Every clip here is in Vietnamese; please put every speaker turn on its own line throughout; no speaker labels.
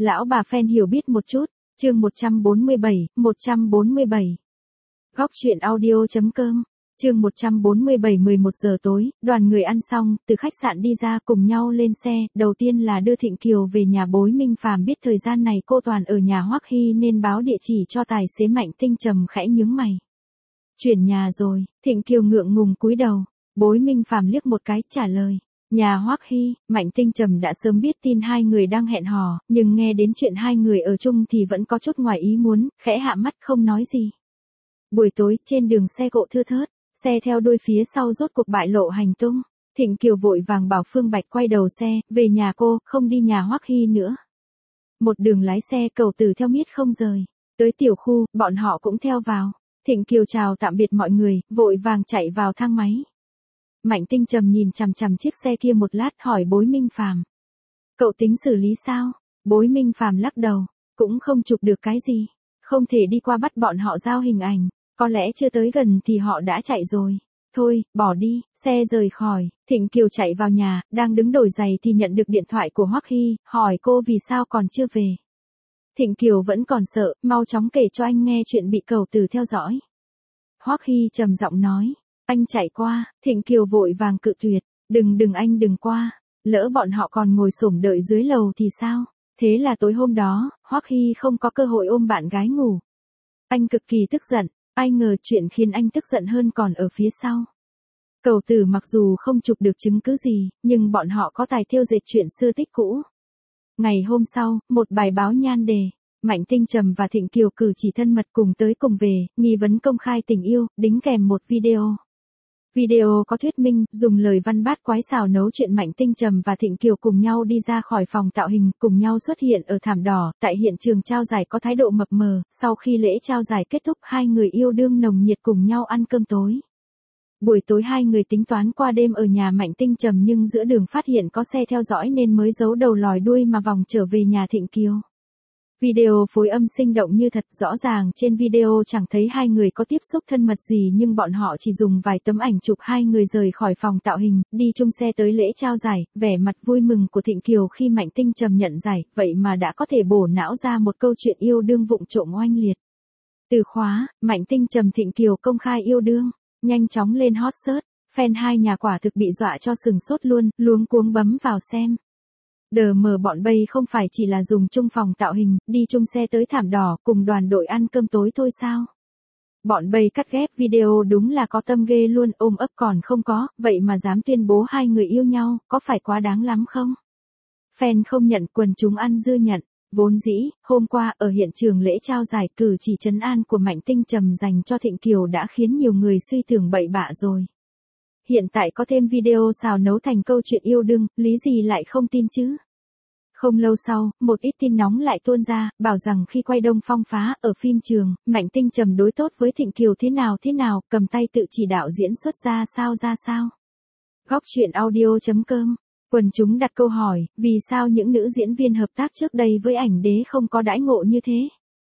Lão bà fan hiểu biết một chút, chương 147. Góc truyện audio.com, chương 147 11 giờ tối, đoàn người ăn xong, từ khách sạn đi ra cùng nhau lên xe, đầu tiên là đưa Thịnh Kiều về nhà Bối Minh Phàm biết thời gian này cô toàn ở nhà Hoắc Hy nên báo địa chỉ cho tài xế Mạnh Tinh Trầm khẽ nhướng mày. Chuyển nhà rồi, Thịnh Kiều ngượng ngùng cúi đầu, Bối Minh Phàm liếc một cái trả lời. Nhà Hoắc Hy, Mạnh Tinh Trầm đã sớm biết tin hai người đang hẹn hò, nhưng nghe đến chuyện hai người ở chung thì vẫn có chút ngoài ý muốn, khẽ hạ mắt không nói gì. Buổi tối, trên đường xe cộ thưa thớt, xe theo đuôi phía sau rốt cuộc bại lộ hành tung. Thịnh Kiều vội vàng bảo Phương Bạch quay đầu xe, về nhà cô, không đi nhà Hoắc Hy nữa. Một đường lái xe Cầu Tử theo miết không rời. Tới tiểu khu, bọn họ cũng theo vào. Thịnh Kiều chào tạm biệt mọi người, vội vàng chạy vào thang máy. Mạnh Tinh Trầm nhìn chằm chằm chiếc xe kia một lát hỏi Bối Minh Phàm. Cậu tính xử lý sao? Bối Minh Phàm lắc đầu, cũng không chụp được cái gì. Không thể đi qua bắt bọn họ giao hình ảnh, có lẽ chưa tới gần thì họ đã chạy rồi. Thôi, bỏ đi, xe rời khỏi, Thịnh Kiều chạy vào nhà, đang đứng đổi giày thì nhận được điện thoại của Hoắc Hy, hỏi cô vì sao còn chưa về. Thịnh Kiều vẫn còn sợ, mau chóng kể cho anh nghe chuyện bị Cầu Tử theo dõi. Hoắc Hy trầm giọng nói. Anh chạy qua, Thịnh Kiều vội vàng cự tuyệt, đừng anh đừng qua, lỡ bọn họ còn ngồi xổm đợi dưới lầu thì sao? Thế là tối hôm đó, Hoắc Hy không có cơ hội ôm bạn gái ngủ. Anh cực kỳ tức giận, ai ngờ chuyện khiến anh tức giận hơn còn ở phía sau. Cầu Tử mặc dù không chụp được chứng cứ gì, nhưng bọn họ có tài thêu dệt chuyện xưa tích cũ. Ngày hôm sau, một bài báo nhan đề. Mạnh Tinh Trầm và Thịnh Kiều cử chỉ thân mật cùng tới cùng về, nghi vấn công khai tình yêu, đính kèm một video. Video có thuyết minh, dùng lời văn bát quái xào nấu chuyện Mạnh Tinh Trầm và Thịnh Kiều cùng nhau đi ra khỏi phòng tạo hình, cùng nhau xuất hiện ở thảm đỏ, tại hiện trường trao giải có thái độ mập mờ, sau khi lễ trao giải kết thúc hai người yêu đương nồng nhiệt cùng nhau ăn cơm tối. Buổi tối hai người tính toán qua đêm ở nhà Mạnh Tinh Trầm nhưng giữa đường phát hiện có xe theo dõi nên mới giấu đầu lòi đuôi mà vòng trở về nhà Thịnh Kiều. Video phối âm sinh động như thật, rõ ràng trên video chẳng thấy hai người có tiếp xúc thân mật gì nhưng bọn họ chỉ dùng vài tấm ảnh chụp hai người rời khỏi phòng tạo hình, đi chung xe tới lễ trao giải, vẻ mặt vui mừng của Thịnh Kiều khi Mạnh Tinh Trầm nhận giải, vậy mà đã có thể bổ não ra một câu chuyện yêu đương vụng trộm oanh liệt. Từ khóa, Mạnh Tinh Trầm Thịnh Kiều công khai yêu đương, nhanh chóng lên hot search, fan hai nhà quả thực bị dọa cho sừng sốt luôn, luống cuống bấm vào xem. Đờ mờ bọn bây không phải chỉ là dùng chung phòng tạo hình, đi chung xe tới thảm đỏ cùng đoàn đội ăn cơm tối thôi sao? Bọn bây cắt ghép video đúng là có tâm ghê luôn, ôm ấp còn không có, vậy mà dám tuyên bố hai người yêu nhau, có phải quá đáng lắm không? Fan không nhận, quần chúng ăn dưa nhận. Vốn dĩ, hôm qua ở hiện trường lễ trao giải, cử chỉ trấn an của Mạnh Tinh Trầm dành cho Thịnh Kiều đã khiến nhiều người suy tưởng bậy bạ rồi. Hiện tại có thêm video xào nấu thành câu chuyện yêu đương, lý gì lại không tin chứ? Không lâu sau, một ít tin nóng lại tuôn ra, bảo rằng khi quay Đông Phong Phá ở phim trường, Mạnh Tinh Trầm đối tốt với Thịnh Kiều thế nào, cầm tay tự chỉ đạo diễn xuất ra sao. Góc truyện audio.com, quần chúng đặt câu hỏi, vì sao những nữ diễn viên hợp tác trước đây với ảnh đế không có đãi ngộ như thế?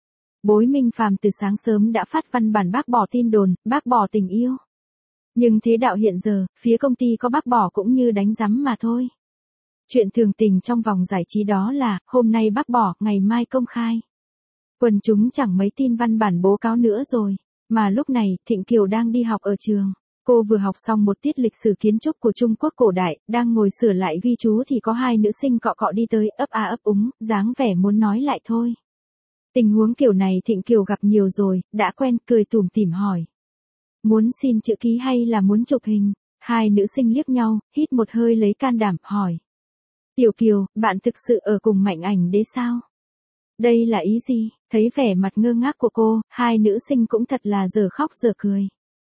Bối Minh Phàm từ sáng sớm đã phát văn bản bác bỏ tin đồn, bác bỏ tình yêu. Nhưng thế đạo hiện giờ, phía công ty có bác bỏ cũng như đánh rắm mà thôi. Chuyện thường tình trong vòng giải trí đó là, hôm nay bác bỏ, ngày mai công khai. Quần chúng chẳng mấy tin văn bản bố cáo nữa rồi. Mà lúc này, Thịnh Kiều đang đi học ở trường. Cô vừa học xong một tiết lịch sử kiến trúc của Trung Quốc cổ đại, đang ngồi sửa lại ghi chú thì có hai nữ sinh cọ cọ đi tới, ấp a ấp úng, dáng vẻ muốn nói lại thôi. Tình huống kiểu này Thịnh Kiều gặp nhiều rồi, đã quen, cười tủm tỉm hỏi. Muốn xin chữ ký hay là muốn chụp hình? Hai nữ sinh liếc nhau, hít một hơi lấy can đảm, hỏi. Tiểu Kiều, bạn thực sự ở cùng Mạnh ảnh đế sao? Đây là ý gì? Thấy vẻ mặt ngơ ngác của cô, hai nữ sinh cũng thật là giờ khóc giờ cười.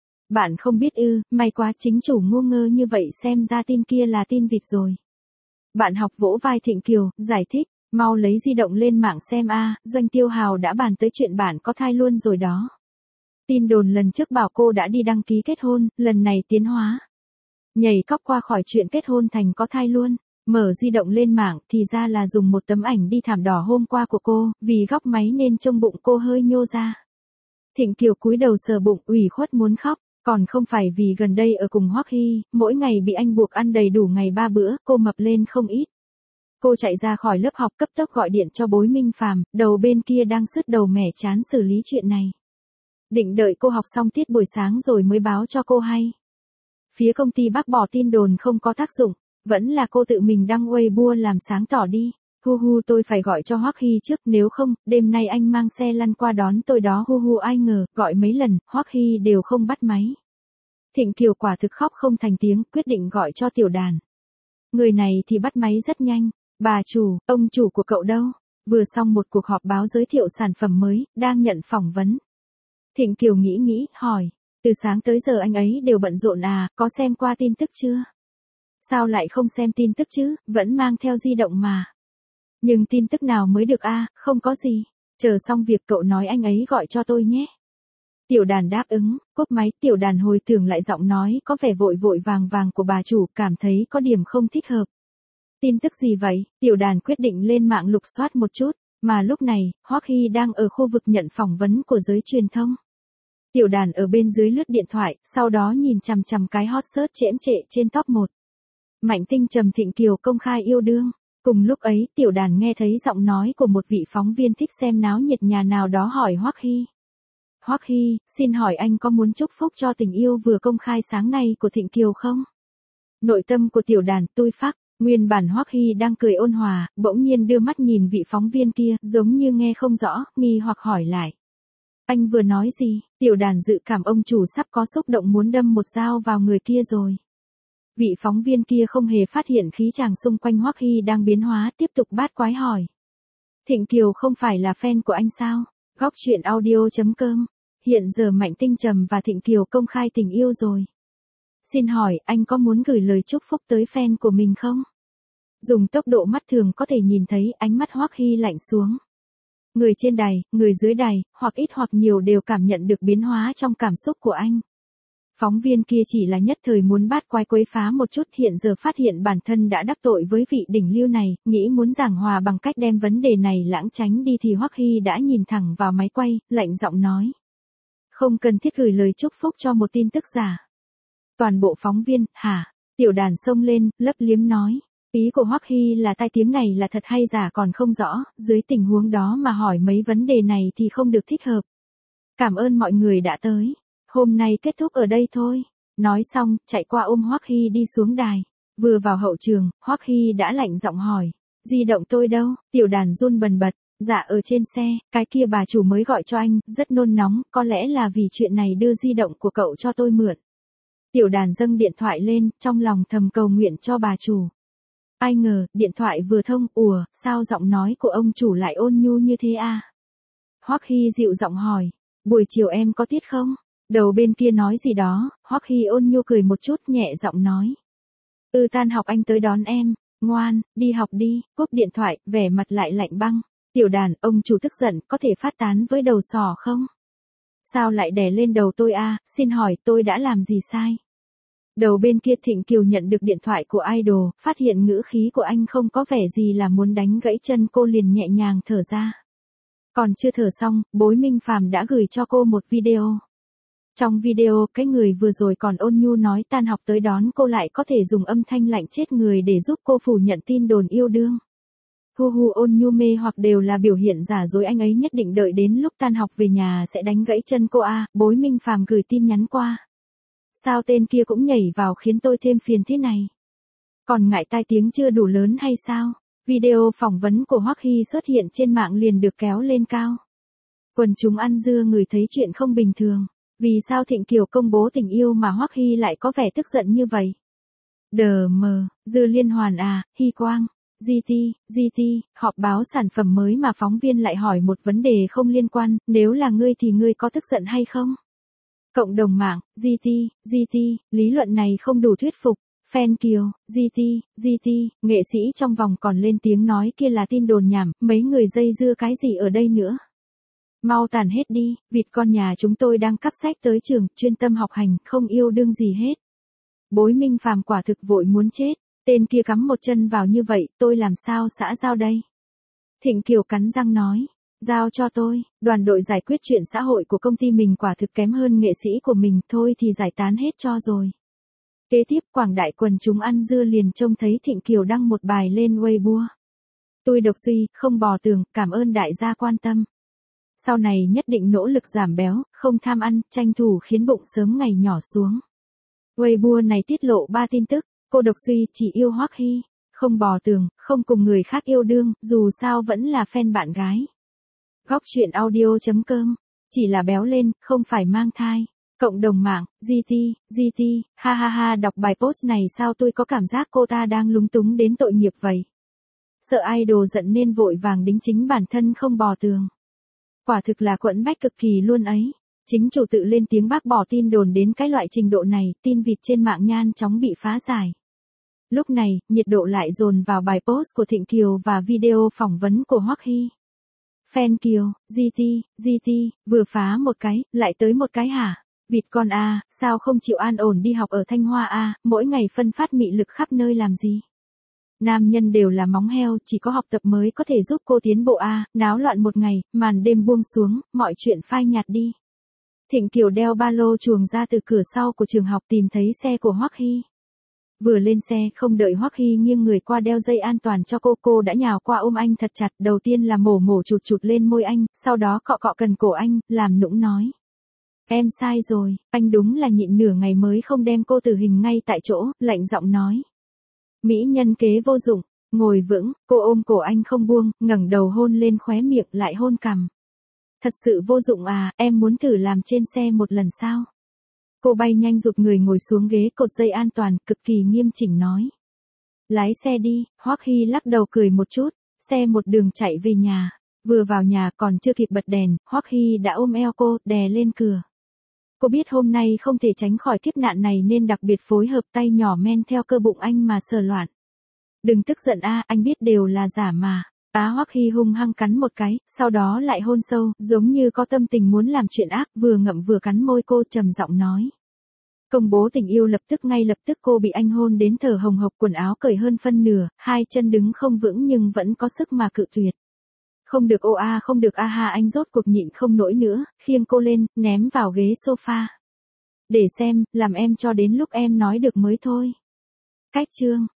Bạn không biết ư, may quá chính chủ ngu ngơ như vậy xem ra tin kia là tin vịt rồi. Bạn học vỗ vai Thịnh Kiều, giải thích, mau lấy di động lên mạng xem Doanh Tiêu Hào đã bàn tới chuyện bạn có thai luôn rồi đó. Tin đồn lần trước bảo cô đã đi đăng ký kết hôn, lần này tiến hóa. Nhảy cóc qua khỏi chuyện kết hôn thành có thai luôn. Mở di động lên mạng thì ra là dùng một tấm ảnh đi thảm đỏ hôm qua của cô, vì góc máy nên trông bụng cô hơi nhô ra. Thịnh Kiều cúi đầu sờ bụng, ủy khuất muốn khóc, còn không phải vì gần đây ở cùng Hoắc Hy, mỗi ngày bị anh buộc ăn đầy đủ ngày 3 bữa, cô mập lên không ít. Cô chạy ra khỏi lớp học cấp tốc gọi điện cho Bối Minh Phàm, đầu bên kia đang sứt đầu mẻ chán xử lý chuyện này. Định đợi cô học xong tiết buổi sáng rồi mới báo cho cô hay. Phía công ty bác bỏ tin đồn không có tác dụng, vẫn là cô tự mình đăng Weibo làm sáng tỏ đi. Hu hu, tôi phải gọi cho Hoắc Hy trước, nếu không, đêm nay anh mang xe lăn qua đón tôi đó. Hu hu, ai ngờ, gọi mấy lần, Hoắc Hy đều không bắt máy. Thịnh Kiều quả thực khóc không thành tiếng, quyết định gọi cho Tiểu Đàn. Người này thì bắt máy rất nhanh. Bà chủ, ông chủ của cậu đâu? Vừa xong một cuộc họp báo giới thiệu sản phẩm mới, đang nhận phỏng vấn. Thịnh Kiều nghĩ, hỏi. Từ sáng tới giờ anh ấy đều bận rộn à, có xem qua tin tức chưa? Sao lại không xem tin tức chứ, vẫn mang theo di động mà. Nhưng tin tức nào mới được a? Không có gì. Chờ xong việc cậu nói anh ấy gọi cho tôi nhé. Tiểu Đàn đáp ứng, cúp máy. Tiểu Đàn hồi tưởng lại giọng nói có vẻ vội vội vàng của bà chủ, cảm thấy có điểm không thích hợp. Tin tức gì vậy? Tiểu Đàn quyết định lên mạng lục soát một chút, mà lúc này, Hoắc Hy đang ở khu vực nhận phỏng vấn của giới truyền thông. Tiểu Đàn ở bên dưới lướt điện thoại, sau đó nhìn chằm chằm cái hot search chễm chệ trên top 1. Mạnh Tinh Trầm Thịnh Kiều công khai yêu đương. Cùng lúc ấy, Tiểu Đàn nghe thấy giọng nói của một vị phóng viên thích xem náo nhiệt nhà nào đó hỏi Hoắc Hy. Hoắc Hy, xin hỏi anh có muốn chúc phúc cho tình yêu vừa công khai sáng nay của Thịnh Kiều không? Nội tâm của Tiểu Đàn tui phắc, nguyên bản Hoắc Hy đang cười ôn hòa, bỗng nhiên đưa mắt nhìn vị phóng viên kia, giống như nghe không rõ, nghi hoặc hỏi lại. Anh vừa nói gì? Tiểu Đàn dự cảm ông chủ sắp có xúc động muốn đâm một dao vào người kia rồi. Vị phóng viên kia không hề phát hiện khí chàng xung quanh Hoắc Hy đang biến hóa, tiếp tục bát quái hỏi. Thịnh Kiều không phải là fan của anh sao? Góc truyện audio.com. Hiện giờ Mạnh Tinh Trầm và Thịnh Kiều công khai tình yêu rồi. Xin hỏi, anh có muốn gửi lời chúc phúc tới fan của mình không? Dùng tốc độ mắt thường có thể nhìn thấy ánh mắt Hoắc Hy lạnh xuống. Người trên đài, người dưới đài, hoặc ít hoặc nhiều đều cảm nhận được biến hóa trong cảm xúc của anh. Phóng viên kia chỉ là nhất thời muốn bát quái quấy phá một chút, hiện giờ phát hiện bản thân đã đắc tội với vị đỉnh lưu này, nghĩ muốn giảng hòa bằng cách đem vấn đề này lãng tránh đi thì Hoắc Hy đã nhìn thẳng vào máy quay, lạnh giọng nói. Không cần thiết gửi lời chúc phúc cho một tin tức giả. Toàn bộ phóng viên, hả? Tiểu Đàn xông lên, lấp liếm nói. Ý của Hoắc Hy là tai tiếng này là thật hay giả còn không rõ, dưới tình huống đó mà hỏi mấy vấn đề này thì không được thích hợp. Cảm ơn mọi người đã tới. Hôm nay kết thúc ở đây thôi. Nói xong, chạy qua ôm Hoắc Hy đi xuống đài. Vừa vào hậu trường, Hoắc Hy đã lạnh giọng hỏi. Di động tôi đâu? Tiểu Đàn run bần bật. Dạ ở trên xe, cái kia bà chủ mới gọi cho anh, rất nôn nóng, có lẽ là vì chuyện này đưa di động của cậu cho tôi mượn. Tiểu Đàn dâng điện thoại lên, trong lòng thầm cầu nguyện cho bà chủ. Ai ngờ, điện thoại vừa thông, sao giọng nói của ông chủ lại ôn nhu như thế à? Hoắc Hy dịu giọng hỏi, buổi chiều em có tiết không? Đầu bên kia nói gì đó, Hoắc Hy ôn nhu cười một chút nhẹ giọng nói. Tan học anh tới đón em, ngoan, đi học đi, cúp điện thoại, vẻ mặt lại lạnh băng. Tiểu Đàn, ông chủ tức giận, có thể phát tán với đầu sỏ không? Sao lại đè lên đầu tôi à, xin hỏi tôi đã làm gì sai? Đầu bên kia Thịnh Kiều nhận được điện thoại của idol, phát hiện ngữ khí của anh không có vẻ gì là muốn đánh gãy chân cô liền nhẹ nhàng thở ra. Còn chưa thở xong, Bối Minh Phàm đã gửi cho cô một video. Trong video, cái người vừa rồi còn ôn nhu nói tan học tới đón cô lại có thể dùng âm thanh lạnh chết người để giúp cô phủ nhận tin đồn yêu đương. Hu hu, ôn nhu mê hoặc đều là biểu hiện giả dối, anh ấy nhất định đợi đến lúc tan học về nhà sẽ đánh gãy chân cô à, Bối Minh Phàm gửi tin nhắn qua. Sao tên kia cũng nhảy vào khiến tôi thêm phiền thế này? Còn ngại tai tiếng chưa đủ lớn hay sao? Video phỏng vấn của Hoắc Hy xuất hiện trên mạng liền được kéo lên cao. Quần chúng ăn dưa ngửi thấy chuyện không bình thường. Vì sao Thịnh Kiều công bố tình yêu mà Hoắc Hy lại có vẻ tức giận như vậy? Đờ mờ, dư liên hoàn à, Hy Quang. GT, họp báo sản phẩm mới mà phóng viên lại hỏi một vấn đề không liên quan, nếu là ngươi thì ngươi có tức giận hay không? Cộng đồng mạng, GT, lý luận này không đủ thuyết phục. Fan Kiều, GT, nghệ sĩ trong vòng còn lên tiếng nói kia là tin đồn nhảm, mấy người dây dưa cái gì ở đây nữa. Mau tàn hết đi, vịt con nhà chúng tôi đang cắp sách tới trường, chuyên tâm học hành, không yêu đương gì hết. Bối Minh Phàm quả thực vội muốn chết, tên kia cắm một chân vào như vậy, tôi làm sao xã giao đây? Thịnh Kiều cắn răng nói, giao cho tôi, đoàn đội giải quyết chuyện xã hội của công ty mình quả thực kém hơn nghệ sĩ của mình, thôi thì giải tán hết cho rồi. Kế tiếp quảng đại quần chúng ăn dưa liền trông thấy Thịnh Kiều đăng một bài lên Weibo. Tôi độc suy, không bò tường, cảm ơn đại gia quan tâm. Sau này nhất định nỗ lực giảm béo, không tham ăn, tranh thủ khiến bụng sớm ngày nhỏ xuống. Weibo này tiết lộ 3 tin tức, cô độc suy chỉ yêu Hoắc Hy, không bò tường, không cùng người khác yêu đương, dù sao vẫn là fan bạn gái. Góc truyện audio.com, chỉ là béo lên, không phải mang thai. Cộng đồng mạng, GT, ha ha ha, đọc bài post này sao tôi có cảm giác cô ta đang lúng túng đến tội nghiệp vậy. Sợ idol giận nên vội vàng đính chính bản thân không bò tường. Quả thực là quẫn bách cực kỳ luôn ấy. Chính chủ tự lên tiếng bác bỏ tin đồn đến cái loại trình độ này, tin vịt trên mạng nhanh chóng bị phá giải. Lúc này, nhiệt độ lại dồn vào bài post của Thịnh Kiều và video phỏng vấn của Hoắc Hy. Fan Kiều, GT, vừa phá một cái, lại tới một cái hả? Vịt con a, sao không chịu an ổn đi học ở Thanh Hoa a, mỗi ngày phân phát mị lực khắp nơi làm gì? Nam nhân đều là móng heo, chỉ có học tập mới có thể giúp cô tiến bộ a, náo loạn một ngày, màn đêm buông xuống, mọi chuyện phai nhạt đi. Thịnh Kiều đeo ba lô chuồng ra từ cửa sau của trường học tìm thấy xe của Hoắc Hy. Vừa lên xe, không đợi Hoắc Hy nghiêng người qua đeo dây an toàn cho cô đã nhào qua ôm anh thật chặt, đầu tiên là mổ chụt lên môi anh, sau đó cọ cần cổ anh, làm nũng nói. Em sai rồi, anh đúng là nhịn nửa ngày mới không đem cô tử hình ngay tại chỗ, lạnh giọng nói. Mỹ nhân kế vô dụng, ngồi vững, cô ôm cổ anh không buông, ngẩng đầu hôn lên khóe miệng lại hôn cằm. Thật sự vô dụng à, em muốn thử làm trên xe một lần sao? Cô bay nhanh giục người ngồi xuống ghế cột dây an toàn, cực kỳ nghiêm chỉnh nói. Lái xe đi, Hoắc Hy lắc đầu cười một chút, xe một đường chạy về nhà. Vừa vào nhà còn chưa kịp bật đèn, Hoắc Hy đã ôm eo cô, đè lên cửa. Cô biết hôm nay không thể tránh khỏi kiếp nạn này nên đặc biệt phối hợp tay nhỏ men theo cơ bụng anh mà sờ loạn. Đừng tức giận a, anh biết đều là giả mà. Hoắc Hy hung hăng cắn một cái, sau đó lại hôn sâu, giống như có tâm tình muốn làm chuyện ác, vừa ngậm vừa cắn môi cô trầm giọng nói. Công bố tình yêu ngay lập tức cô bị anh hôn đến thở hồng hộc, quần áo cởi hơn phân nửa, hai chân đứng không vững nhưng vẫn có sức mà cự tuyệt. Không được không được ha, anh rốt cuộc nhịn không nổi nữa, khiêng cô lên, ném vào ghế sofa. Để xem, làm em cho đến lúc em nói được mới thôi. Cách chương